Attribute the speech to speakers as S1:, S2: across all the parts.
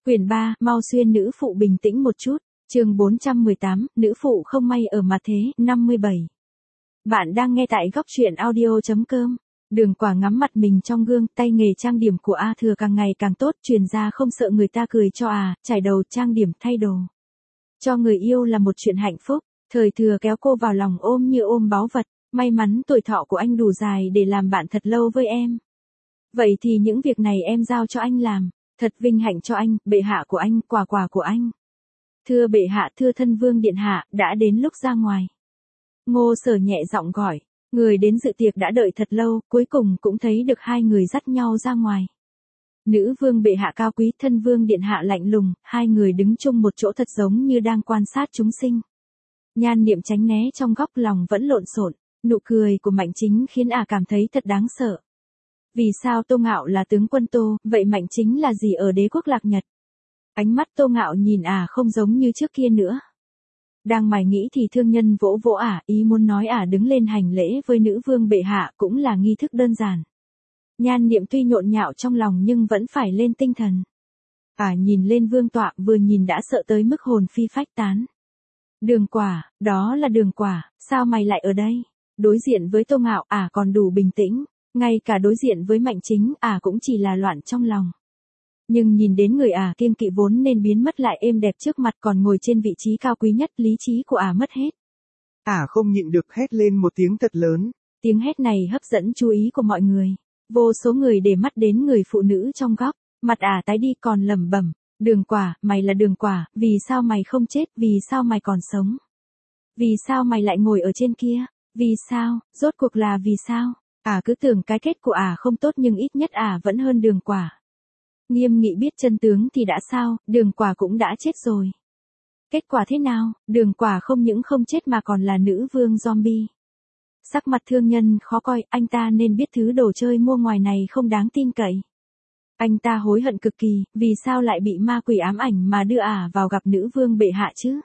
S1: Quyển 3, mau xuyên nữ phụ bình tĩnh một chút. Chương 418, nữ phụ không may ở mặt thế, 57. Bạn đang nghe tại góc truyện audio.com. Đường Quả ngắm mặt mình trong gương, tay nghề trang điểm của A Thừa càng ngày càng tốt, truyền ra không sợ người ta cười cho trải đầu, trang điểm, thay đồ. Cho người yêu là một chuyện hạnh phúc, Thời Thừa kéo cô vào lòng ôm như ôm báu vật, may mắn tuổi thọ của anh đủ dài để làm bạn thật lâu với em. Vậy thì những việc này em giao cho anh làm. Thật vinh hạnh cho anh, bệ hạ của anh, quà của anh. Thưa bệ hạ, thưa thân vương điện hạ, đã đến lúc ra ngoài. Ngô Sở nhẹ giọng gọi, người đến dự tiệc đã đợi thật lâu, cuối cùng cũng thấy được hai người dắt nhau ra ngoài. Nữ vương bệ hạ cao quý, thân vương điện hạ lạnh lùng, hai người đứng chung một chỗ thật giống như đang quan sát chúng sinh. Nhan Niệm tránh né trong góc, lòng vẫn lộn xộn, nụ cười của Mạnh Chính khiến cảm thấy thật đáng sợ. Vì sao Tô Ngạo là tướng quân Tô, vậy Mạnh Chính là gì ở đế quốc Lạc Nhật? Ánh mắt Tô Ngạo nhìn không giống như trước kia nữa. Đang mải nghĩ thì thương nhân vỗ vỗ ý muốn nói đứng lên hành lễ với nữ vương bệ hạ cũng là nghi thức đơn giản. Nhan Niệm tuy nhộn nhạo trong lòng nhưng vẫn phải lên tinh thần. Nhìn lên vương tọa, vừa nhìn đã sợ tới mức hồn phi phách tán. Đường Quả, đó là Đường Quả, sao mày lại ở đây? Đối diện với Tô Ngạo còn đủ bình tĩnh. Ngay cả đối diện với Mạnh Chính cũng chỉ là loạn trong lòng. Nhưng nhìn đến người kiêng kỵ vốn nên biến mất lại êm đẹp trước mặt, còn ngồi trên vị trí cao quý nhất, lý trí của mất hết.
S2: Không nhịn được hét lên một tiếng thật lớn.
S1: Tiếng hét này hấp dẫn chú ý của mọi người. Vô số người để mắt đến người phụ nữ trong góc, mặt tái đi còn lẩm bẩm, Đường Quả, mày là Đường Quả, vì sao mày không chết, vì sao mày còn sống? Vì sao mày lại ngồi ở trên kia? Vì sao, rốt cuộc là vì sao? Cứ tưởng cái kết của không tốt nhưng ít nhất vẫn hơn Đường Quả. Nghiêm Nghị biết chân tướng thì đã sao, Đường Quả cũng đã chết rồi. Kết quả thế nào, Đường Quả không những không chết mà còn là nữ vương zombie. Sắc mặt thương nhân khó coi, anh ta nên biết thứ đồ chơi mua ngoài này không đáng tin cậy. Anh ta hối hận cực kỳ, vì sao lại bị ma quỷ ám ảnh mà đưa vào gặp nữ vương bệ hạ chứ?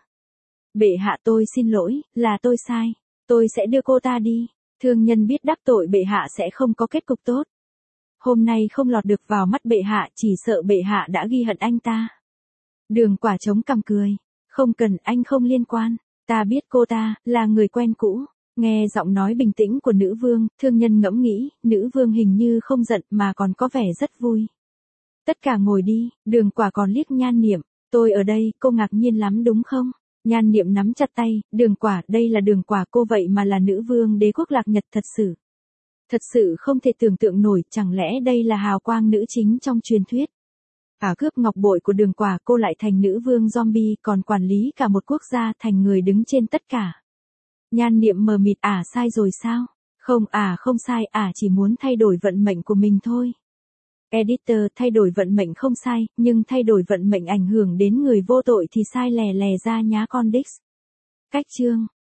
S1: Bệ hạ, tôi xin lỗi, là tôi sai, tôi sẽ đưa cô ta đi. Thương nhân biết đắc tội bệ hạ sẽ không có kết cục tốt. Hôm nay không lọt được vào mắt bệ hạ, chỉ sợ bệ hạ đã ghi hận anh ta. Đường Quả chống cằm cười. Không cần, anh không liên quan. Ta biết cô ta, là người quen cũ. Nghe giọng nói bình tĩnh của nữ vương, thương nhân ngẫm nghĩ, nữ vương hình như không giận mà còn có vẻ rất vui. Tất cả ngồi đi, Đường Quả còn liếc Nhan Niệm. Tôi ở đây, cô ngạc nhiên lắm đúng không? Nhan Niệm nắm chặt tay, Đường Quả, đây là Đường Quả cô vậy mà là nữ vương đế quốc Lạc Nhật thật sự. Thật sự không thể tưởng tượng nổi, chẳng lẽ đây là hào quang nữ chính trong truyền thuyết. Cướp ngọc bội của Đường Quả cô lại thành nữ vương zombie, còn quản lý cả một quốc gia, thành người đứng trên tất cả. Nhan Niệm mờ mịt, sai rồi sao? Không, không sai, chỉ muốn thay đổi vận mệnh của mình thôi. Editor, thay đổi vận mệnh không sai, nhưng thay đổi vận mệnh ảnh hưởng đến người vô tội thì sai lè lè ra nhá con đích. Cách chương